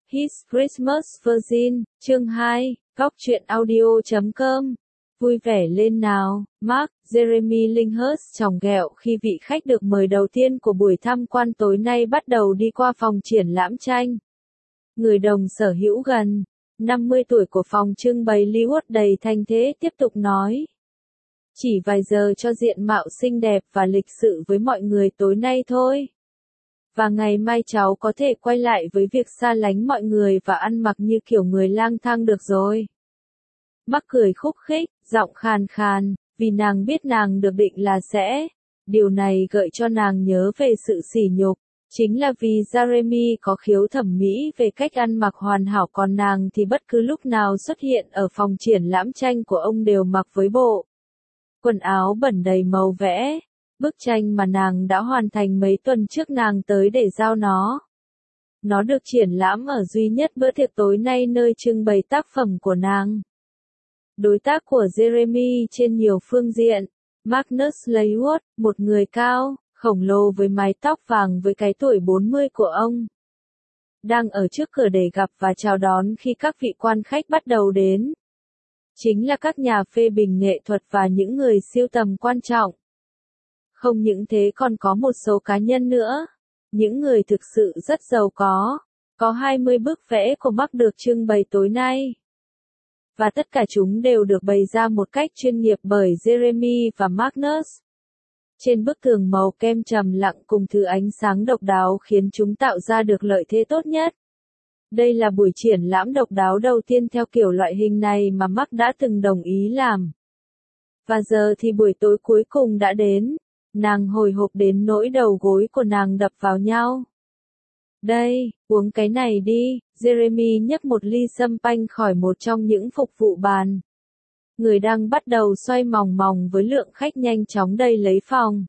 His Christmas Virgin, chương 2, góc truyện audio.com. Vui vẻ lên nào, Mark, Jeremy Linhurst chòng ghẹo khi vị khách được mời đầu tiên của buổi tham quan tối nay bắt đầu đi qua phòng triển lãm tranh. Người đồng sở hữu gần 50 tuổi của phòng trưng bày Leeward đầy thanh thế tiếp tục nói. Chỉ vài giờ cho diện mạo xinh đẹp và lịch sự với mọi người tối nay thôi. Và ngày mai cháu có thể quay lại với việc xa lánh mọi người và ăn mặc như kiểu người lang thang được rồi. Mark cười khúc khích, giọng khàn khàn, vì nàng biết nàng được định là sẽ. Điều này gợi cho nàng nhớ về sự sỉ nhục. Chính là vì Jeremy có khiếu thẩm mỹ về cách ăn mặc hoàn hảo, còn nàng thì bất cứ lúc nào xuất hiện ở phòng triển lãm tranh của ông đều mặc với bộ quần áo bẩn đầy màu vẽ. Bức tranh mà nàng đã hoàn thành mấy tuần trước nàng tới để giao nó. Nó được triển lãm ở duy nhất bữa tiệc tối nay nơi trưng bày tác phẩm của nàng. Đối tác của Jeremy trên nhiều phương diện, Magnus Leyward, một người cao, khổng lồ với mái tóc vàng với cái tuổi 40 của ông. Đang ở trước cửa để gặp và chào đón khi các vị quan khách bắt đầu đến. Chính là các nhà phê bình nghệ thuật và những người sưu tầm quan trọng. Không những thế còn có một số cá nhân nữa. Những người thực sự rất giàu có. Có 20 bức vẽ của Mark được trưng bày tối nay. Và tất cả chúng đều được bày ra một cách chuyên nghiệp bởi Jeremy và Magnus. Trên bức tường màu kem trầm lặng cùng thứ ánh sáng độc đáo khiến chúng tạo ra được lợi thế tốt nhất. Đây là buổi triển lãm độc đáo đầu tiên theo kiểu loại hình này mà Mark đã từng đồng ý làm. Và giờ thì buổi tối cuối cùng đã đến. Nàng hồi hộp đến nỗi đầu gối của nàng đập vào nhau. Đây, uống cái này đi, Jeremy nhấc một ly sâm panh khỏi một trong những phục vụ bàn. Người đang bắt đầu xoay mòng mòng với lượng khách nhanh chóng đầy lấy phòng.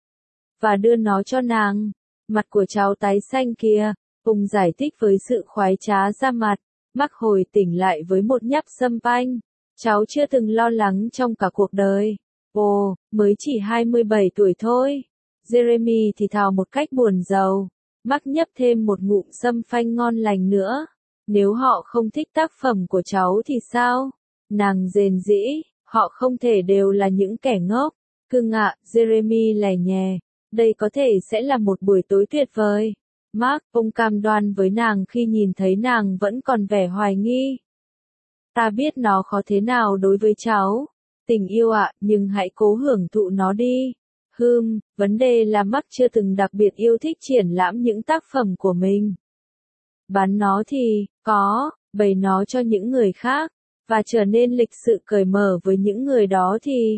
Và đưa nó cho nàng. Mặt của cháu tái xanh kìa, ông giải thích với sự khoái trá ra mặt. Mark hồi tỉnh lại với một nhấp sâm panh. Cháu chưa từng lo lắng trong cả cuộc đời. Ồ, mới chỉ 27 tuổi thôi. Jeremy thì thào một cách buồn rầu. Mark nhấp thêm một ngụm sâm phanh ngon lành nữa. Nếu họ không thích tác phẩm của cháu thì sao? Nàng rền rĩ, họ không thể đều là những kẻ ngốc. Cưng ạ, Jeremy lẻ nhè. Đây có thể sẽ là một buổi tối tuyệt vời. Mark, ông cam đoan với nàng khi nhìn thấy nàng vẫn còn vẻ hoài nghi. Ta biết nó khó thế nào đối với cháu. Tình yêu ạ, nhưng hãy cố hưởng thụ nó đi. Vấn đề là Mark chưa từng đặc biệt yêu thích triển lãm những tác phẩm của mình. Bán nó thì, bày nó cho những người khác, và trở nên lịch sự cởi mở với những người đó thì...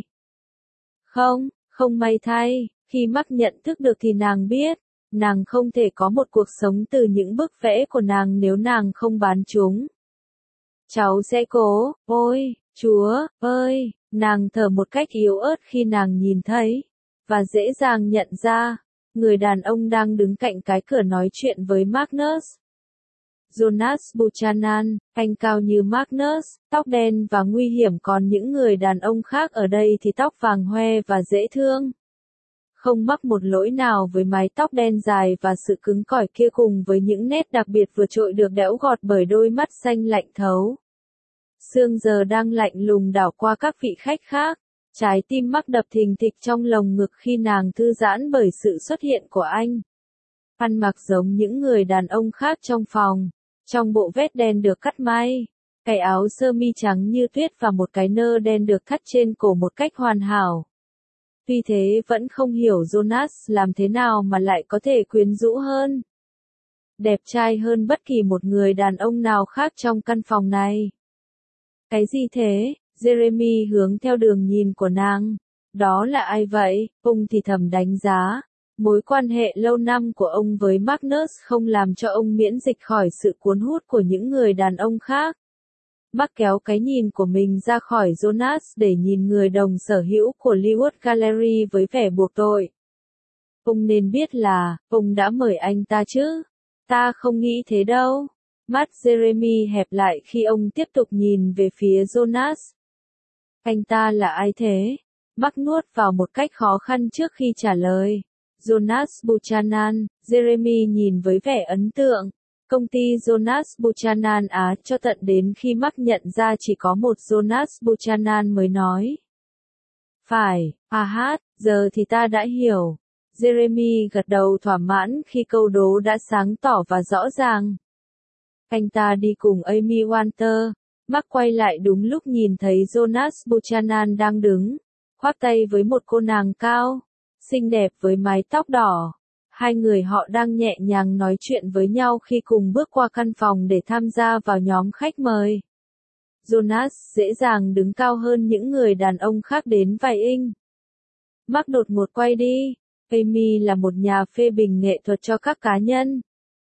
Không may thay, khi Mark nhận thức được thì nàng biết, nàng không thể có một cuộc sống từ những bức vẽ của nàng nếu nàng không bán chúng. Cháu sẽ cố, ôi, Chúa ơi, nàng thở một cách yếu ớt khi nàng nhìn thấy. Và dễ dàng nhận ra, người đàn ông đang đứng cạnh cái cửa nói chuyện với Magnus. Jonas Buchanan, anh cao như Magnus, tóc đen và nguy hiểm, còn những người đàn ông khác ở đây thì tóc vàng hoe và dễ thương. Không mắc một lỗi nào với mái tóc đen dài và sự cứng cỏi kia, cùng với những nét đặc biệt vượt trội được đẽo gọt bởi đôi mắt xanh lạnh thấu. Sương giờ đang lạnh lùng đảo qua các vị khách khác. Trái tim Mark đập thình thịch trong lồng ngực khi nàng thư giãn bởi sự xuất hiện của anh. Ăn mặc giống những người đàn ông khác trong phòng, trong bộ vest đen được cắt may, cái áo sơ mi trắng như tuyết và một cái nơ đen được thắt trên cổ một cách hoàn hảo. Tuy thế vẫn không hiểu Jonas làm thế nào mà lại có thể quyến rũ hơn, đẹp trai hơn bất kỳ một người đàn ông nào khác trong căn phòng này. Cái gì thế? Jeremy hướng theo đường nhìn của nàng. Đó là ai vậy? Ông thì thầm đánh giá. Mối quan hệ lâu năm của ông với Magnus không làm cho ông miễn dịch khỏi sự cuốn hút của những người đàn ông khác. Mark kéo cái nhìn của mình ra khỏi Jonas để nhìn người đồng sở hữu của Leeward Gallery với vẻ buộc tội. Ông nên biết là, ông đã mời anh ta chứ? Ta không nghĩ thế đâu. Mắt Jeremy hẹp lại khi ông tiếp tục nhìn về phía Jonas. Anh ta là ai thế? Mark nuốt vào một cách khó khăn trước khi trả lời. Jonas Buchanan, Jeremy nhìn với vẻ ấn tượng. Công ty Jonas Buchanan Á cho tận đến khi Mark nhận ra chỉ có một Jonas Buchanan mới nói. Phải, giờ thì ta đã hiểu. Jeremy gật đầu thỏa mãn khi câu đố đã sáng tỏ và rõ ràng. Anh ta đi cùng Amy Walter. Mark quay lại đúng lúc nhìn thấy Jonas Buchanan đang đứng, khoác tay với một cô nàng cao, xinh đẹp với mái tóc đỏ. Hai người họ đang nhẹ nhàng nói chuyện với nhau khi cùng bước qua căn phòng để tham gia vào nhóm khách mời. Jonas dễ dàng đứng cao hơn những người đàn ông khác đến vài inch. Mark đột ngột quay đi. Amy là một nhà phê bình nghệ thuật cho các cá nhân.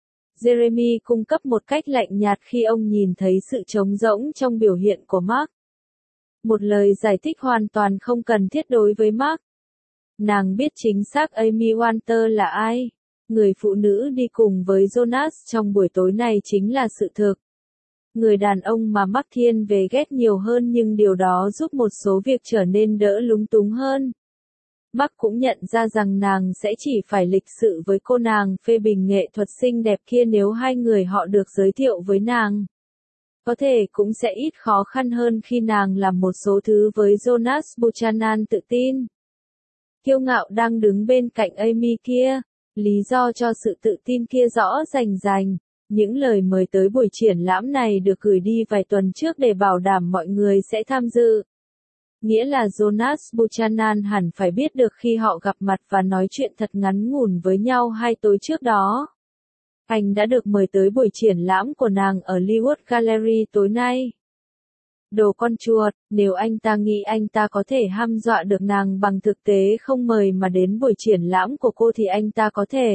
Jeremy cung cấp một cách lạnh nhạt khi ông nhìn thấy sự trống rỗng trong biểu hiện của Mark. Một lời giải thích hoàn toàn không cần thiết đối với Mark. Nàng biết chính xác Amy Walter là ai. Người phụ nữ đi cùng với Jonas trong buổi tối này chính là sự thực. Người đàn ông mà Mark thiên về ghét nhiều hơn, nhưng điều đó giúp một số việc trở nên đỡ lúng túng hơn. Mark cũng nhận ra rằng nàng sẽ chỉ phải lịch sự với cô nàng phê bình nghệ thuật xinh đẹp kia nếu hai người họ được giới thiệu với nàng. Có thể cũng sẽ ít khó khăn hơn khi nàng làm một số thứ với Jonas Buchanan tự tin. Kiêu ngạo đang đứng bên cạnh Amy kia. Lý do cho sự tự tin kia rõ rành. Những lời mời tới buổi triển lãm này được gửi đi vài tuần trước để bảo đảm mọi người sẽ tham dự. Nghĩa là Jonas Buchanan hẳn phải biết được khi họ gặp mặt và nói chuyện thật ngắn ngủn với nhau 2 tối trước đó. Anh đã được mời tới buổi triển lãm của nàng ở Leeward Gallery tối nay. Đồ con chuột, nếu anh ta nghĩ anh ta có thể hăm dọa được nàng bằng thực tế không mời mà đến buổi triển lãm của cô thì anh ta có thể.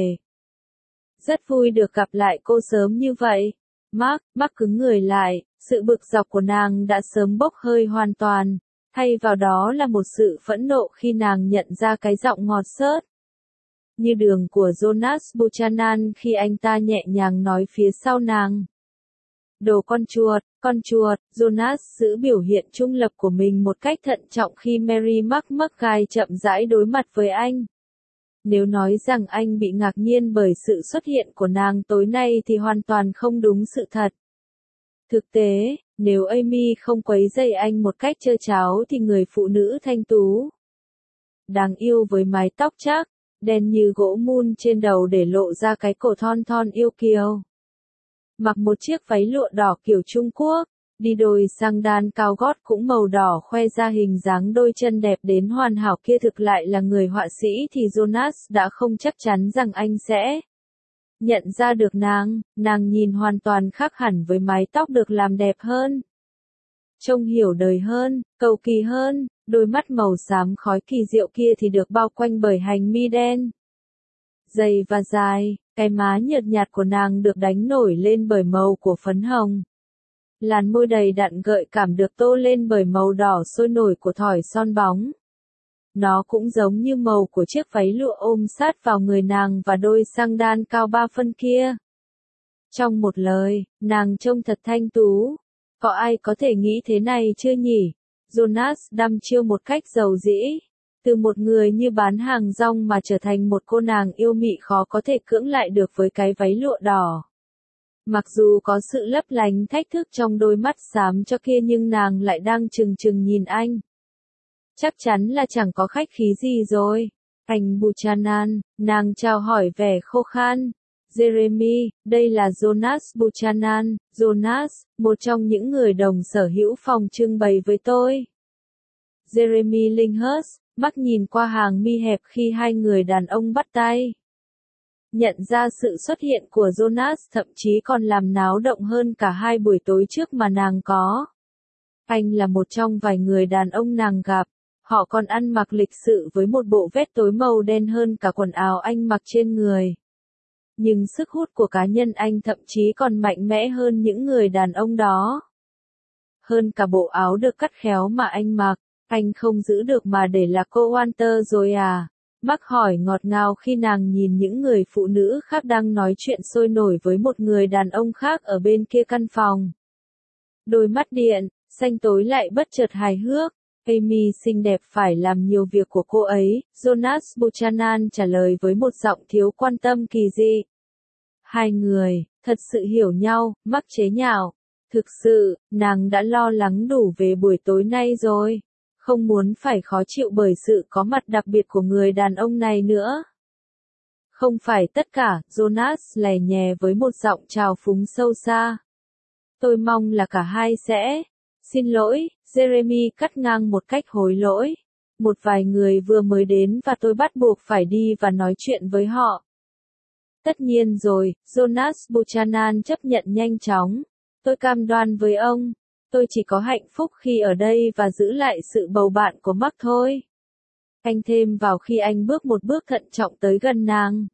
Rất vui được gặp lại cô sớm như vậy. Mark cứng người lại, sự bực dọc của nàng đã sớm bốc hơi hoàn toàn. Thay vào đó là một sự phẫn nộ khi nàng nhận ra cái giọng ngọt xớt như đường của Jonas Buchanan khi anh ta nhẹ nhàng nói phía sau nàng. Đồ con chuột, Jonas giữ biểu hiện trung lập của mình một cách thận trọng khi Mary McGuire chậm rãi đối mặt với anh. Nếu nói rằng anh bị ngạc nhiên bởi sự xuất hiện của nàng tối nay thì hoàn toàn không đúng sự thật. Thực tế, nếu Amy không quấy rầy anh một cách trơ tráo thì người phụ nữ thanh tú, đáng yêu với mái tóc chắc, đen như gỗ mun trên đầu để lộ ra cái cổ thon thon yêu kiều. Mặc một chiếc váy lụa đỏ kiểu Trung Quốc, đi đôi sang đan cao gót cũng màu đỏ khoe ra hình dáng đôi chân đẹp đến hoàn hảo kia thực lại là người họa sĩ thì Jonas đã không chắc chắn rằng anh sẽ nhận ra được nàng nhìn hoàn toàn khác hẳn với mái tóc được làm đẹp hơn. Trông hiểu đời hơn, cầu kỳ hơn, đôi mắt màu xám khói kỳ diệu kia thì được bao quanh bởi hành mi đen, dày và dài, cái má nhợt nhạt của nàng được đánh nổi lên bởi màu của phấn hồng. Làn môi đầy đặn gợi cảm được tô lên bởi màu đỏ sôi nổi của thỏi son bóng. Nó cũng giống như màu của chiếc váy lụa ôm sát vào người nàng và đôi sang đan cao 3 phân kia. Trong một lời, nàng trông thật thanh tú. Có ai có thể nghĩ thế này chưa nhỉ? Jonas đăm chiêu một cách giàu dĩ. Từ một người như bán hàng rong mà trở thành một cô nàng yêu mị khó có thể cưỡng lại được với cái váy lụa đỏ. Mặc dù có sự lấp lánh thách thức trong đôi mắt xám cho kia nhưng nàng lại đang trừng trừng nhìn anh. Chắc chắn là chẳng có khách khí gì rồi. Anh Buchanan, nàng chào hỏi vẻ khô khan. Jeremy, đây là Jonas Buchanan. Jonas, một trong những người đồng sở hữu phòng trưng bày với tôi. Jeremy Linghurst, Mark nhìn qua hàng mi hẹp khi hai người đàn ông bắt tay. Nhận ra sự xuất hiện của Jonas thậm chí còn làm náo động hơn cả 2 buổi tối trước mà nàng có. Anh là một trong vài người đàn ông nàng gặp. Họ còn ăn mặc lịch sự với một bộ vest tối màu đen hơn cả quần áo anh mặc trên người. Nhưng sức hút của cá nhân anh thậm chí còn mạnh mẽ hơn những người đàn ông đó. Hơn cả bộ áo được cắt khéo mà anh mặc, anh không giữ được mà để là cô Walter rồi à? Mark hỏi ngọt ngào khi nàng nhìn những người phụ nữ khác đang nói chuyện sôi nổi với một người đàn ông khác ở bên kia căn phòng. Đôi mắt điện, xanh tối lại bất chợt hài hước. Amy xinh đẹp phải làm nhiều việc của cô ấy, Jonas Buchanan trả lời với một giọng thiếu quan tâm kỳ dị. Hai người, thật sự hiểu nhau, Mark chế nhạo. Thực sự, nàng đã lo lắng đủ về buổi tối nay rồi. Không muốn phải khó chịu bởi sự có mặt đặc biệt của người đàn ông này nữa. Không phải tất cả, Jonas lè nhè với một giọng trào phúng sâu xa. Tôi mong là cả hai sẽ. Xin lỗi, Jeremy cắt ngang một cách hối lỗi. Một vài người vừa mới đến và tôi bắt buộc phải đi và nói chuyện với họ. Tất nhiên rồi, Jonas Buchanan chấp nhận nhanh chóng. Tôi cam đoan với ông, tôi chỉ có hạnh phúc khi ở đây và giữ lại sự bầu bạn của Mark thôi. Anh thêm vào khi anh bước một bước thận trọng tới gần nàng.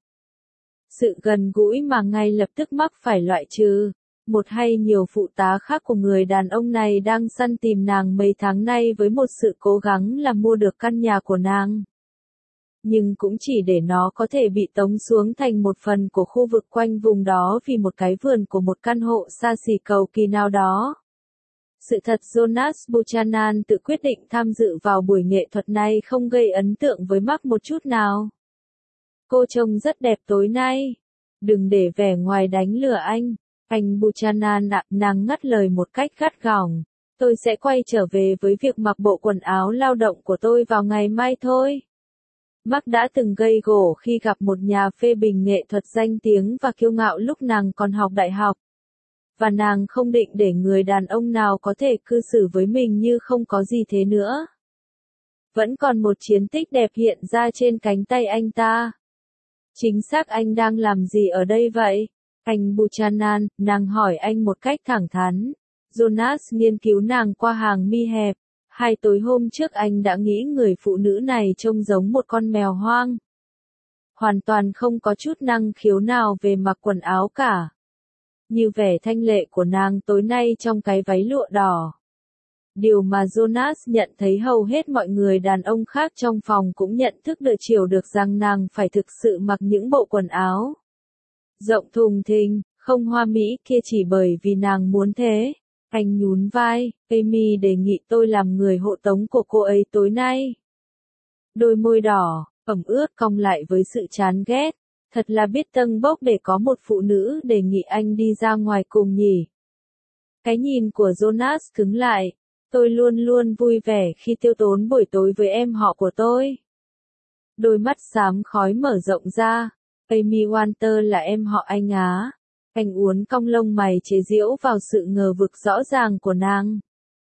Sự gần gũi mà ngay lập tức Mark phải loại trừ. Một hay nhiều phụ tá khác của người đàn ông này đang săn tìm nàng mấy tháng nay với một sự cố gắng là mua được căn nhà của nàng. Nhưng cũng chỉ để nó có thể bị tống xuống thành một phần của khu vực quanh vùng đó vì một cái vườn của một căn hộ xa xỉ cầu kỳ nào đó. Sự thật Jonas Buchanan tự quyết định tham dự vào buổi nghệ thuật này không gây ấn tượng với Mark một chút nào. Cô trông rất đẹp tối nay. Đừng để vẻ ngoài đánh lừa anh. Anh Buchanan ạ, nàng ngắt lời một cách gắt gỏng. Tôi sẽ quay trở về với việc mặc bộ quần áo lao động của tôi vào ngày mai thôi. Mark đã từng gây gổ khi gặp một nhà phê bình nghệ thuật danh tiếng và kiêu ngạo lúc nàng còn học đại học. Và nàng không định để người đàn ông nào có thể cư xử với mình như không có gì thế nữa. Vẫn còn một chiến tích đẹp hiện ra trên cánh tay anh ta. Chính xác anh đang làm gì ở đây vậy? Anh Buchanan, nàng hỏi anh một cách thẳng thắn. Jonas nghiên cứu nàng qua hàng mi hẹp. 2 tối hôm trước anh đã nghĩ người phụ nữ này trông giống một con mèo hoang. Hoàn toàn không có chút năng khiếu nào về mặc quần áo cả. Như vẻ thanh lệ của nàng tối nay trong cái váy lụa đỏ. Điều mà Jonas nhận thấy hầu hết mọi người đàn ông khác trong phòng cũng nhận thức được chiều được rằng nàng phải thực sự mặc những bộ quần áo rộng thùng thình, không hoa mỹ kia chỉ bởi vì nàng muốn thế. Anh nhún vai, Amy đề nghị tôi làm người hộ tống của cô ấy tối nay. Đôi môi đỏ, ẩm ướt cong lại với sự chán ghét. Thật là biết tâng bốc để có một phụ nữ đề nghị anh đi ra ngoài cùng nhỉ. Cái nhìn của Jonas cứng lại. Tôi luôn luôn vui vẻ khi tiêu tốn buổi tối với em họ của tôi. Đôi mắt xám khói mở rộng ra. Amy Walter là em họ anh á. Anh uốn cong lông mày chế giễu vào sự ngờ vực rõ ràng của nàng.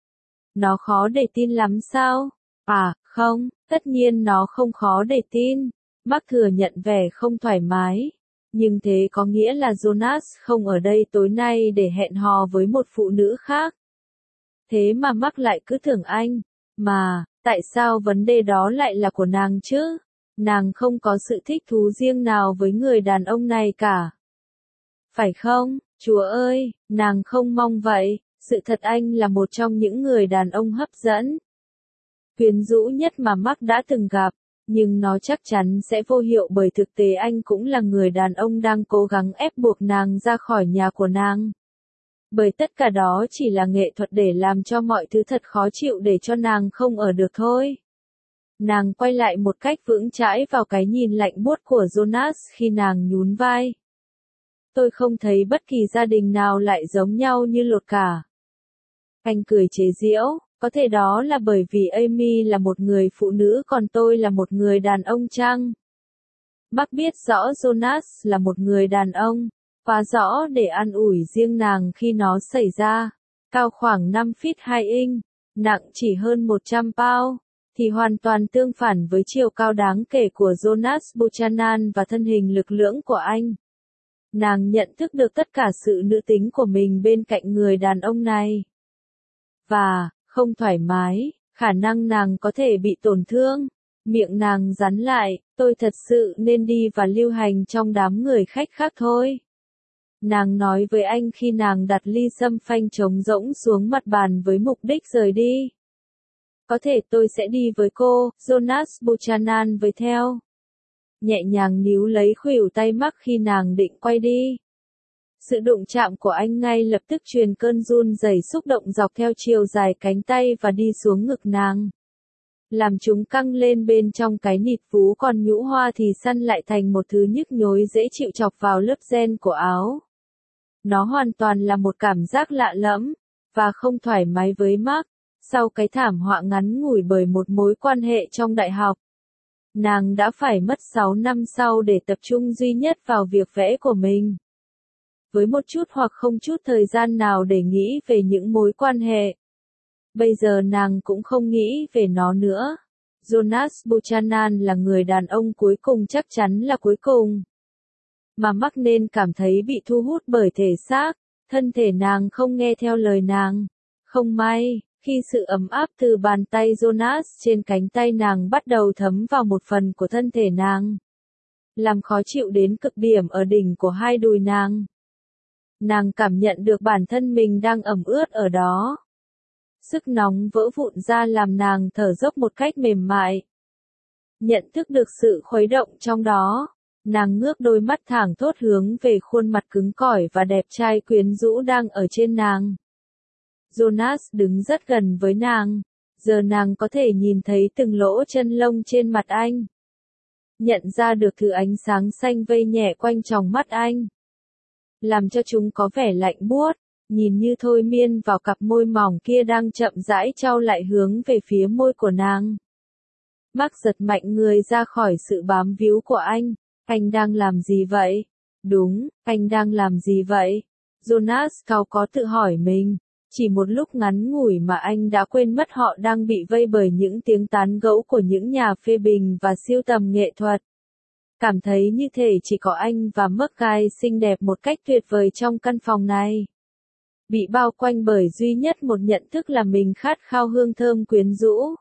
Nó khó để tin lắm sao? À, không, tất nhiên nó không khó để tin. Mark thừa nhận vẻ không thoải mái. Nhưng thế có nghĩa là Jonas không ở đây tối nay để hẹn hò với một phụ nữ khác. Thế mà Mark lại cứ tưởng anh. Mà, tại sao vấn đề đó lại là của nàng chứ? Nàng không có sự thích thú riêng nào với người đàn ông này cả. Phải không, Chúa ơi, nàng không mong vậy. Sự thật anh là một trong những người đàn ông hấp dẫn, quyến rũ nhất mà Mark đã từng gặp. Nhưng nó chắc chắn sẽ vô hiệu bởi thực tế anh cũng là người đàn ông đang cố gắng ép buộc nàng ra khỏi nhà của nàng. Bởi tất cả đó chỉ là nghệ thuật để làm cho mọi thứ thật khó chịu để cho nàng không ở được thôi. Nàng quay lại một cách vững chãi vào cái nhìn lạnh buốt của Jonas khi nàng nhún vai. Tôi không thấy bất kỳ gia đình nào lại giống nhau như lột cả. Anh cười chế giễu, có thể đó là bởi vì Amy là một người phụ nữ còn tôi là một người đàn ông chăng? Mark biết rõ Jonas là một người đàn ông, quá rõ để an ủi riêng nàng khi nó xảy ra. Cao khoảng 5 feet 2 inch, nặng chỉ hơn 100 pound, thì hoàn toàn tương phản với chiều cao đáng kể của Jonas Buchanan và thân hình lực lưỡng của anh. Nàng nhận thức được tất cả sự nữ tính của mình bên cạnh người đàn ông này. Và, không thoải mái, khả năng nàng có thể bị tổn thương. Miệng nàng rắn lại, tôi thật sự nên đi và lưu hành trong đám người khách khác thôi. Nàng nói với anh khi nàng đặt ly sâm phanh trống rỗng xuống mặt bàn với mục đích rời đi. Có thể tôi sẽ đi với cô, Jonas Buchanan với theo. Nhẹ nhàng níu lấy khuỷu tay Mark khi nàng định quay đi. Sự đụng chạm của anh ngay lập tức truyền cơn run rẩy xúc động dọc theo chiều dài cánh tay và đi xuống ngực nàng. làm chúng căng lên bên trong cái nịt vú, còn nhũ hoa thì săn lại thành một thứ nhức nhối dễ chịu chọc vào lớp ren của áo. Nó hoàn toàn là một cảm giác lạ lẫm, và không thoải mái với Mark, sau cái thảm họa ngắn ngủi bởi một mối quan hệ trong đại học. Nàng đã phải mất 6 năm sau để tập trung duy nhất vào việc vẽ của mình. Với một chút hoặc không chút thời gian nào để nghĩ về những mối quan hệ. Bây giờ nàng cũng không nghĩ về nó nữa. Jonas Buchanan là người đàn ông cuối cùng, chắc chắn là cuối cùng. Mà Mark nên cảm thấy bị thu hút bởi thể xác, thân thể nàng không nghe theo lời nàng. Không may, khi sự ấm áp từ bàn tay Jonas trên cánh tay nàng bắt đầu thấm vào một phần của thân thể nàng, làm khó chịu đến cực điểm ở đỉnh của hai đùi nàng. Nàng cảm nhận được bản thân mình đang ẩm ướt ở đó. Sức nóng vỡ vụn ra làm nàng thở dốc một cách mềm mại. Nhận thức được sự khuấy động trong đó, nàng ngước đôi mắt thẳng thốt hướng về khuôn mặt cứng cỏi và đẹp trai quyến rũ đang ở trên nàng. Jonas đứng rất gần với nàng, giờ nàng có thể nhìn thấy từng lỗ chân lông trên mặt anh. Nhận ra được thứ ánh sáng xanh vây nhẹ quanh tròng mắt anh, làm cho chúng có vẻ lạnh buốt, nhìn như thôi miên vào cặp môi mỏng kia đang chậm rãi chau lại hướng về phía môi của nàng. Mark giật mạnh người ra khỏi sự bám víu của anh. Anh đang làm gì vậy? Đúng, anh đang làm gì vậy? Jonas cáu có tự hỏi mình. Chỉ một lúc ngắn ngủi mà anh đã quên mất họ đang bị vây bởi những tiếng tán gẫu của những nhà phê bình và sưu tầm nghệ thuật. Cảm thấy như thể chỉ có anh và Muggai xinh đẹp một cách tuyệt vời trong căn phòng này. Bị bao quanh bởi duy nhất một nhận thức là mình khát khao hương thơm quyến rũ.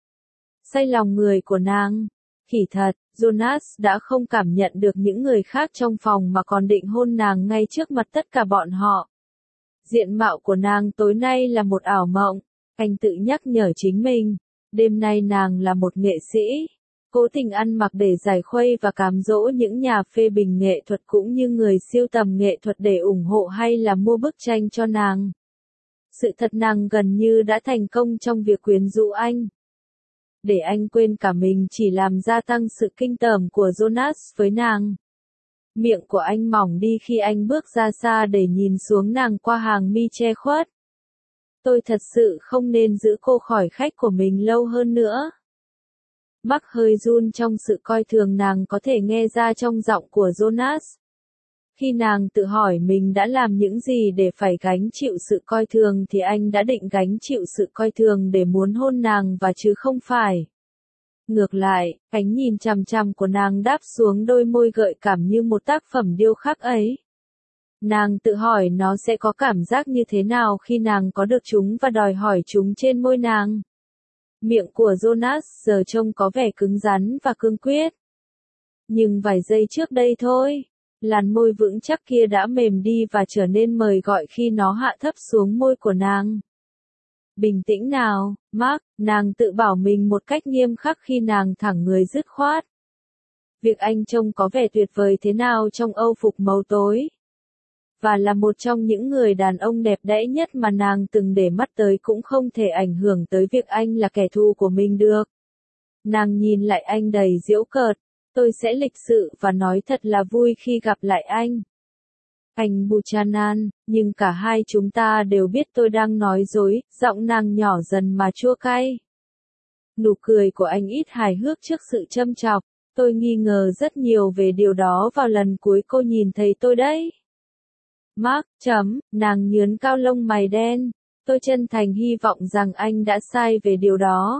Say lòng người của nàng. Kỳ thật, Jonas đã không cảm nhận được những người khác trong phòng mà còn định hôn nàng ngay trước mặt tất cả bọn họ. Diện mạo của nàng tối nay là một ảo mộng, anh tự nhắc nhở chính mình. Đêm nay nàng là một nghệ sĩ, cố tình ăn mặc để giải khuây và cám dỗ những nhà phê bình nghệ thuật cũng như người sưu tầm nghệ thuật để ủng hộ hay là mua bức tranh cho nàng. Sự thật nàng gần như đã thành công trong việc quyến rũ anh. Để anh quên cả mình chỉ làm gia tăng sự kinh tởm của Jonas với nàng. Miệng của anh mỏng đi khi anh bước ra xa để nhìn xuống nàng qua hàng mi che khuất. Tôi thật sự không nên giữ cô khỏi khách của mình lâu hơn nữa. Mark hơi run trong sự coi thường nàng có thể nghe ra trong giọng của Jonas. Khi nàng tự hỏi mình đã làm những gì để phải gánh chịu sự coi thường thì anh đã định gánh chịu sự coi thường để muốn hôn nàng và chứ không phải. Ngược lại, ánh nhìn chằm chằm của nàng đáp xuống đôi môi gợi cảm như một tác phẩm điêu khắc ấy. Nàng tự hỏi nó sẽ có cảm giác như thế nào khi nàng có được chúng và đòi hỏi chúng trên môi nàng. Miệng của Jonas giờ trông có vẻ cứng rắn và cương quyết. Nhưng vài giây trước đây thôi, làn môi vững chắc kia đã mềm đi và trở nên mời gọi khi nó hạ thấp xuống môi của nàng. Bình tĩnh nào, Mark, nàng tự bảo mình một cách nghiêm khắc khi nàng thẳng người dứt khoát. Việc anh trông có vẻ tuyệt vời thế nào trong âu phục màu tối. Và là một trong những người đàn ông đẹp đẽ nhất mà nàng từng để mắt tới cũng không thể ảnh hưởng tới việc anh là kẻ thù của mình được. Nàng nhìn lại anh đầy giễu cợt. Tôi sẽ lịch sự và nói thật là vui khi gặp lại anh. Anh Buchanan, nhưng cả hai chúng ta đều biết tôi đang nói dối, giọng nàng nhỏ dần mà chua cay. Nụ cười của anh ít hài hước trước sự châm chọc, tôi nghi ngờ rất nhiều về điều đó vào lần cuối cô nhìn thấy tôi đấy. Mark, nàng nhướn cao lông mày đen, tôi chân thành hy vọng rằng anh đã sai về điều đó.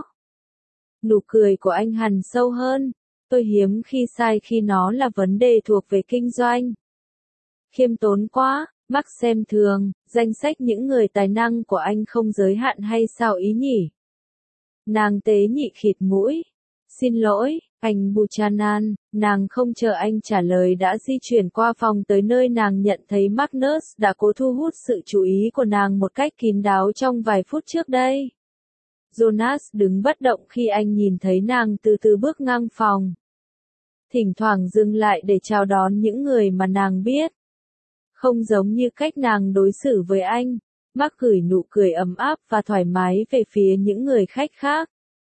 Nụ cười của anh hằn sâu hơn. Tôi hiếm khi sai khi nó là vấn đề thuộc về kinh doanh. Khiêm tốn quá, Mark xem thường, danh sách những người tài năng của anh không giới hạn hay sao ý nhỉ? Nàng tế nhị khịt mũi. Xin lỗi, anh Buchanan, nàng không chờ anh trả lời đã di chuyển qua phòng tới nơi nàng nhận thấy Magnus đã cố thu hút sự chú ý của nàng một cách kín đáo trong vài phút trước đây. Jonas đứng bất động khi anh nhìn thấy nàng từ từ bước ngang phòng. Thỉnh thoảng dừng lại để chào đón những người mà nàng biết. Không giống như cách nàng đối xử với anh, Mark gửi nụ cười ấm áp và thoải mái về phía những người khách khác.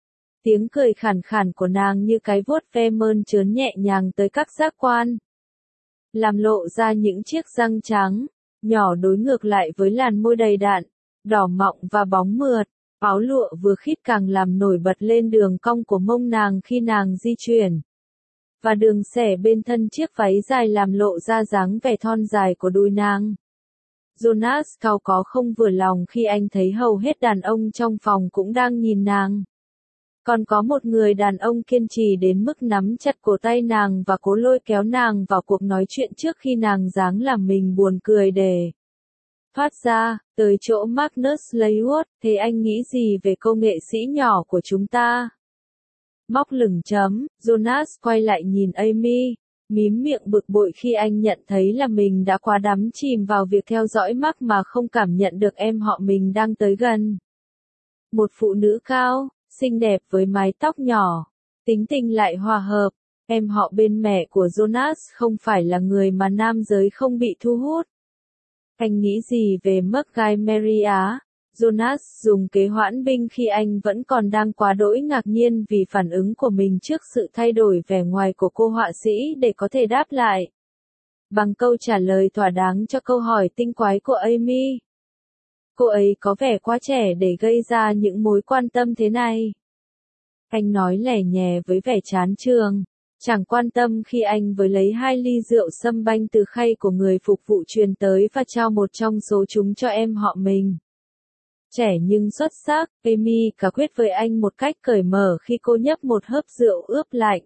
Tiếng cười khàn khàn của nàng như cái vuốt ve mơn trớn nhẹ nhàng tới các giác quan, làm lộ ra những chiếc răng trắng, nhỏ đối ngược lại với làn môi đầy đặn, đỏ mọng và bóng mượt. Áo lụa vừa khít càng làm nổi bật lên đường cong của mông nàng khi nàng di chuyển. Và đường xẻ bên thân chiếc váy dài làm lộ ra dáng vẻ thon dài của đùi nàng. Jonas cau có không vừa lòng khi anh thấy hầu hết đàn ông trong phòng cũng đang nhìn nàng. Còn có một người đàn ông kiên trì đến mức nắm chặt cổ tay nàng và cố lôi kéo nàng vào cuộc nói chuyện trước khi nàng giáng làm mình buồn cười để thoát ra, tới chỗ Magnus Leywood, thế anh nghĩ gì về cô nghệ sĩ nhỏ của chúng ta? Móc lửng chấm, Jonas quay lại nhìn Amy, mím miệng bực bội khi anh nhận thấy là mình đã quá đắm chìm vào việc theo dõi Mark mà không cảm nhận được em họ mình đang tới gần. Một phụ nữ cao, xinh đẹp với mái tóc nhỏ, tính tình lại hòa hợp, em họ bên mẹ của Jonas không phải là người mà nam giới không bị thu hút. Anh nghĩ gì về Montgomery á? Jonas dùng kế hoãn binh khi anh vẫn còn đang quá đỗi ngạc nhiên vì phản ứng của mình trước sự thay đổi vẻ ngoài của cô họa sĩ để có thể đáp lại bằng câu trả lời thỏa đáng cho câu hỏi tinh quái của Amy. Cô ấy có vẻ quá trẻ để gây ra những mối quan tâm thế này. Anh nói lẻ nhẹ với vẻ chán chường. Chẳng quan tâm khi anh với lấy 2 ly rượu sâm banh từ khay của người phục vụ truyền tới và trao một trong số chúng cho em họ mình. Trẻ nhưng xuất sắc, Amy cả quyết với anh một cách cởi mở khi cô nhấp một hớp rượu ướp lạnh.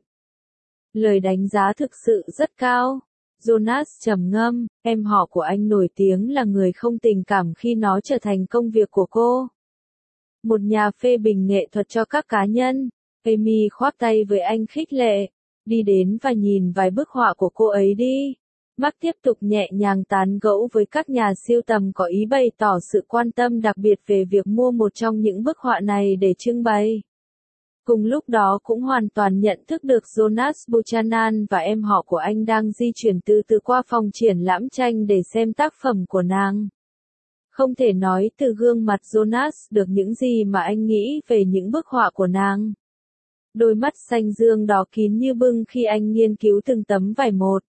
Lời đánh giá thực sự rất cao. Jonas trầm ngâm, em họ của anh nổi tiếng là người không tình cảm khi nó trở thành công việc của cô. Một nhà phê bình nghệ thuật cho các cá nhân. Amy khoác tay với anh khích lệ. Đi đến và nhìn vài bức họa của cô ấy đi. Mark tiếp tục nhẹ nhàng tán gẫu với các nhà sưu tầm có ý bày tỏ sự quan tâm đặc biệt về việc mua một trong những bức họa này để trưng bày. Cùng lúc đó cũng hoàn toàn nhận thức được Jonas Buchanan và em họ của anh đang di chuyển từ từ qua phòng triển lãm tranh để xem tác phẩm của nàng. Không thể nói từ gương mặt Jonas được những gì mà anh nghĩ về những bức họa của nàng. Đôi mắt xanh dương đỏ kín như bưng khi anh nghiên cứu từng tấm vải một.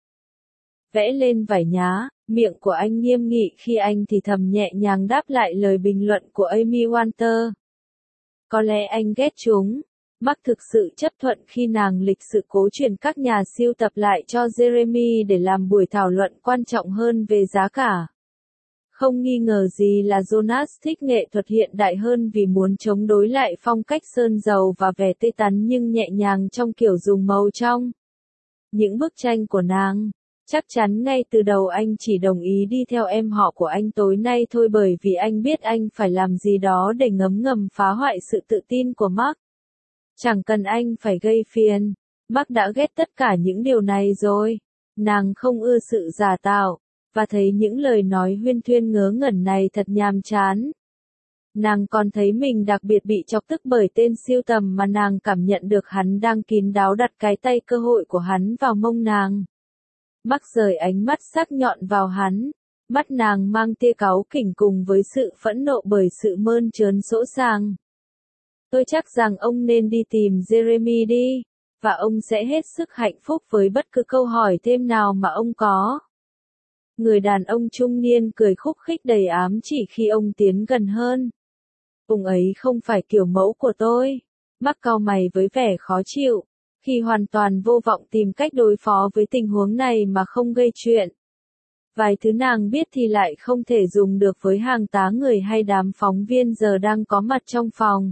Vẽ lên vải nhá, miệng của anh nghiêm nghị khi anh thì thầm nhẹ nhàng đáp lại lời bình luận của Amy Walter. Có lẽ anh ghét chúng. Mark thực sự chấp thuận khi nàng lịch sự cố chuyển các nhà sưu tập lại cho Jeremy để làm buổi thảo luận quan trọng hơn về giá cả. Không nghi ngờ gì là Jonas thích nghệ thuật hiện đại hơn vì muốn chống đối lại phong cách sơn dầu và vẻ tươi tắn nhưng nhẹ nhàng trong kiểu dùng màu trong những bức tranh của nàng. Chắc chắn ngay từ đầu anh chỉ đồng ý đi theo em họ của anh tối nay thôi bởi vì anh biết anh phải làm gì đó để ngấm ngầm phá hoại sự tự tin của Mark. Chẳng cần anh phải gây phiền. Mark đã ghét tất cả những điều này rồi. Nàng không ưa sự giả tạo, và thấy những lời nói huyên thuyên ngớ ngẩn này thật nhàm chán. Nàng còn thấy mình đặc biệt bị chọc tức bởi tên sưu tầm mà nàng cảm nhận được hắn đang kín đáo đặt cái tay cơ hội của hắn vào mông nàng. Mark rời ánh mắt sắc nhọn vào hắn. Mắt nàng mang tia cáu kỉnh cùng với sự phẫn nộ bởi sự mơn trớn sỗ sàng. Tôi chắc rằng ông nên đi tìm Jeremy đi, và ông sẽ hết sức hạnh phúc với bất cứ câu hỏi thêm nào mà ông có. Người đàn ông trung niên cười khúc khích đầy ám chỉ khi ông tiến gần hơn. Ông ấy không phải kiểu mẫu của tôi. Mark cau mày với vẻ khó chịu, khi hoàn toàn vô vọng tìm cách đối phó với tình huống này mà không gây chuyện. Vài thứ nàng biết thì lại không thể dùng được với hàng tá người hay đám phóng viên giờ đang có mặt trong phòng.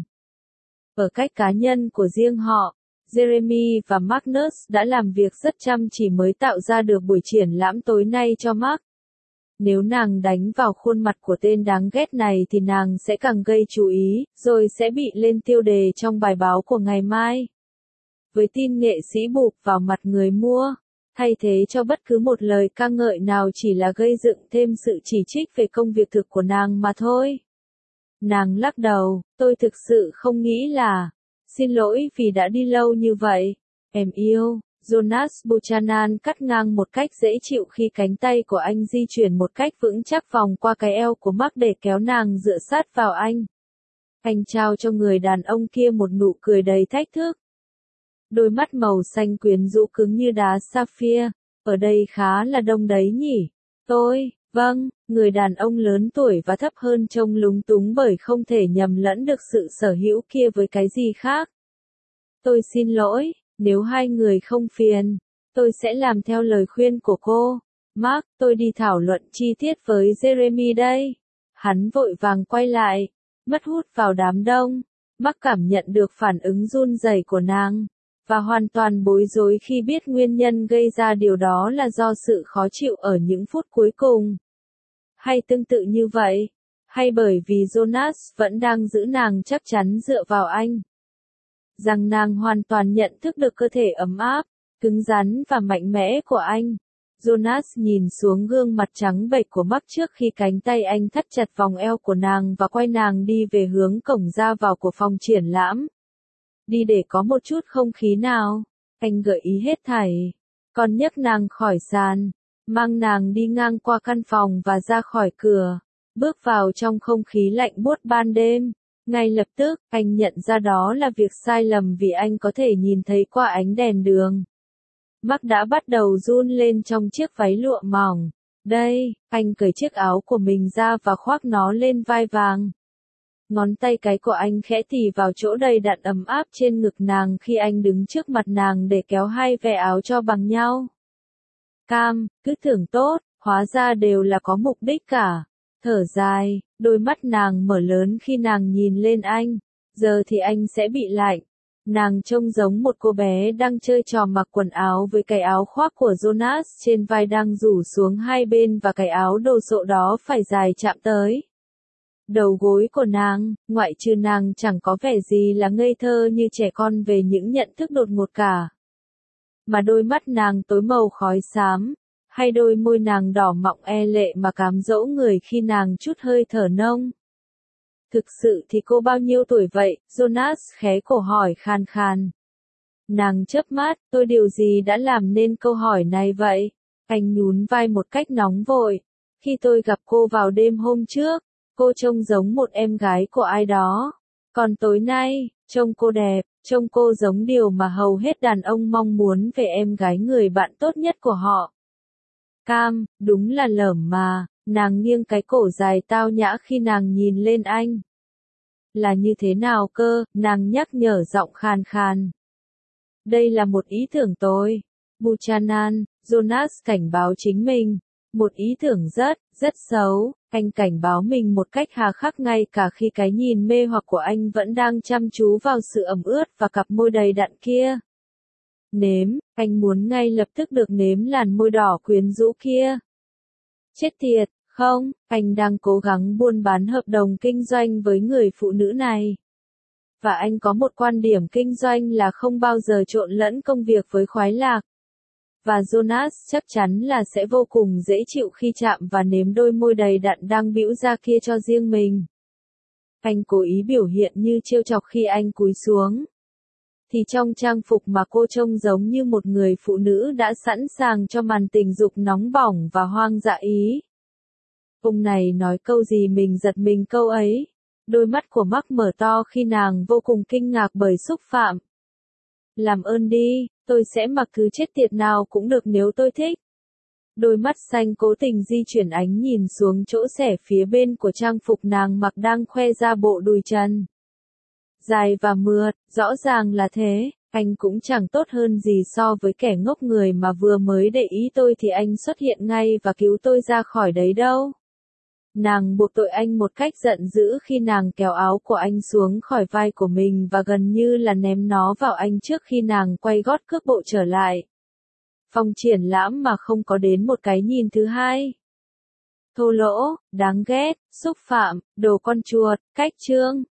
Ở cách cá nhân của riêng họ, Jeremy và Magnus đã làm việc rất chăm chỉ mới tạo ra được buổi triển lãm tối nay cho Mark. Nếu nàng đánh vào khuôn mặt của tên đáng ghét này thì nàng sẽ càng gây chú ý, rồi sẽ bị lên tiêu đề trong bài báo của ngày mai. Với tin nghệ sĩ bụp vào mặt người mua, thay thế cho bất cứ một lời ca ngợi nào chỉ là gây dựng thêm sự chỉ trích về công việc thực của nàng mà thôi. Nàng lắc đầu, tôi thực sự không nghĩ là, xin lỗi vì đã đi lâu như vậy, em yêu. Jonas Buchanan cắt ngang một cách dễ chịu khi cánh tay của anh di chuyển một cách vững chắc vòng qua cái eo của Mark để kéo nàng dựa sát vào anh. Anh trao cho người đàn ông kia một nụ cười đầy thách thức. Đôi mắt màu xanh quyến rũ cứng như đá sapphire. Ở đây khá là đông đấy nhỉ? Vâng, người đàn ông lớn tuổi và thấp hơn trông lúng túng bởi không thể nhầm lẫn được sự sở hữu kia với cái gì khác. Tôi xin lỗi, nếu hai người không phiền, tôi sẽ làm theo lời khuyên của cô. Mark, tôi đi thảo luận chi tiết với Jeremy đây. Hắn vội vàng quay lại, mất hút vào đám đông. Mark cảm nhận được phản ứng run rẩy của nàng, và hoàn toàn bối rối khi biết nguyên nhân gây ra điều đó là do sự khó chịu ở những phút cuối cùng. Hay tương tự như vậy, hay bởi vì Jonas vẫn đang giữ nàng chắc chắn dựa vào anh. Rằng nàng hoàn toàn nhận thức được cơ thể ấm áp, cứng rắn và mạnh mẽ của anh. Jonas nhìn xuống gương mặt trắng bệch của Mark trước khi cánh tay anh thắt chặt vòng eo của nàng và quay nàng đi về hướng cổng ra vào của phòng triển lãm. Đi để có một chút không khí nào, anh gợi ý hết thảy. Còn nhấc nàng khỏi sàn, mang nàng đi ngang qua căn phòng và ra khỏi cửa, bước vào trong không khí lạnh buốt ban đêm. Ngay lập tức, anh nhận ra đó là việc sai lầm vì anh có thể nhìn thấy qua ánh đèn đường. Mark đã bắt đầu run lên trong chiếc váy lụa mỏng. Đây, anh cởi chiếc áo của mình ra và khoác nó lên vai vàng. Ngón tay cái của anh khẽ tì vào chỗ đầy đặn ấm áp trên ngực nàng khi anh đứng trước mặt nàng để kéo hai ve áo cho bằng nhau. Cam, cứ tưởng tốt, hóa ra đều là có mục đích cả. Thở dài, đôi mắt nàng mở lớn khi nàng nhìn lên anh. Giờ thì anh sẽ bị lạnh. Nàng trông giống một cô bé đang chơi trò mặc quần áo với cái áo khoác của Jonas trên vai đang rủ xuống hai bên và cái áo đồ sộ đó phải dài chạm tới đầu gối của nàng, ngoại trừ nàng chẳng có vẻ gì là ngây thơ như trẻ con về những nhận thức đột ngột cả. Mà đôi mắt nàng tối màu khói xám, hay đôi môi nàng đỏ mọng e lệ mà cám dỗ người khi nàng chút hơi thở nông. Thực sự thì cô bao nhiêu tuổi vậy? Jonas khé cổ hỏi khan khan. Nàng chớp mắt, tôi điều gì đã làm nên câu hỏi này vậy? Anh nhún vai một cách nóng vội. Khi tôi gặp cô vào đêm hôm trước, cô trông giống một em gái của ai đó. Còn tối nay, trông cô đẹp, trông cô giống điều mà hầu hết đàn ông mong muốn về em gái người bạn tốt nhất của họ. Cam, đúng là lởm mà, nàng nghiêng cái cổ dài tao nhã khi nàng nhìn lên anh. Là như thế nào cơ, nàng nhắc nhở giọng khàn khàn. Đây là một ý tưởng tôi. Buchanan, Jonas cảnh báo chính mình. Một ý tưởng rất xấu. Anh cảnh báo mình một cách hà khắc ngay cả khi cái nhìn mê hoặc của anh vẫn đang chăm chú vào sự ẩm ướt và cặp môi đầy đặn kia. Nếm, anh muốn ngay lập tức được nếm làn môi đỏ quyến rũ kia. Chết tiệt, không, anh đang cố gắng buôn bán hợp đồng kinh doanh với người phụ nữ này. Và anh có một quan điểm kinh doanh là không bao giờ trộn lẫn công việc với khoái lạc. Và Jonas chắc chắn là sẽ vô cùng dễ chịu khi chạm và nếm đôi môi đầy đặn đang bĩu ra kia cho riêng mình. Anh cố ý biểu hiện như trêu chọc khi anh cúi xuống. Thì trong trang phục mà cô trông giống như một người phụ nữ đã sẵn sàng cho màn tình dục nóng bỏng và hoang dã ý. Ông này nói câu gì mình giật mình câu ấy. Đôi mắt của Mark mở to khi nàng vô cùng kinh ngạc bởi xúc phạm. Làm ơn đi, tôi sẽ mặc thứ chết tiệt nào cũng được nếu tôi thích. Đôi mắt xanh cố tình di chuyển ánh nhìn xuống chỗ xẻ phía bên của trang phục nàng mặc đang khoe ra bộ đùi trần. Dài và mượt, rõ ràng là thế, anh cũng chẳng tốt hơn gì so với kẻ ngốc người mà vừa mới để ý tôi thì anh xuất hiện ngay và cứu tôi ra khỏi đấy đâu. Nàng buộc tội anh một cách giận dữ khi nàng kéo áo của anh xuống khỏi vai của mình và gần như là ném nó vào anh trước khi nàng quay gót cước bộ trở lại. Phòng triển lãm mà không có đến một cái nhìn thứ hai. Thô lỗ, đáng ghét, xúc phạm, đồ con chuột, cách trương.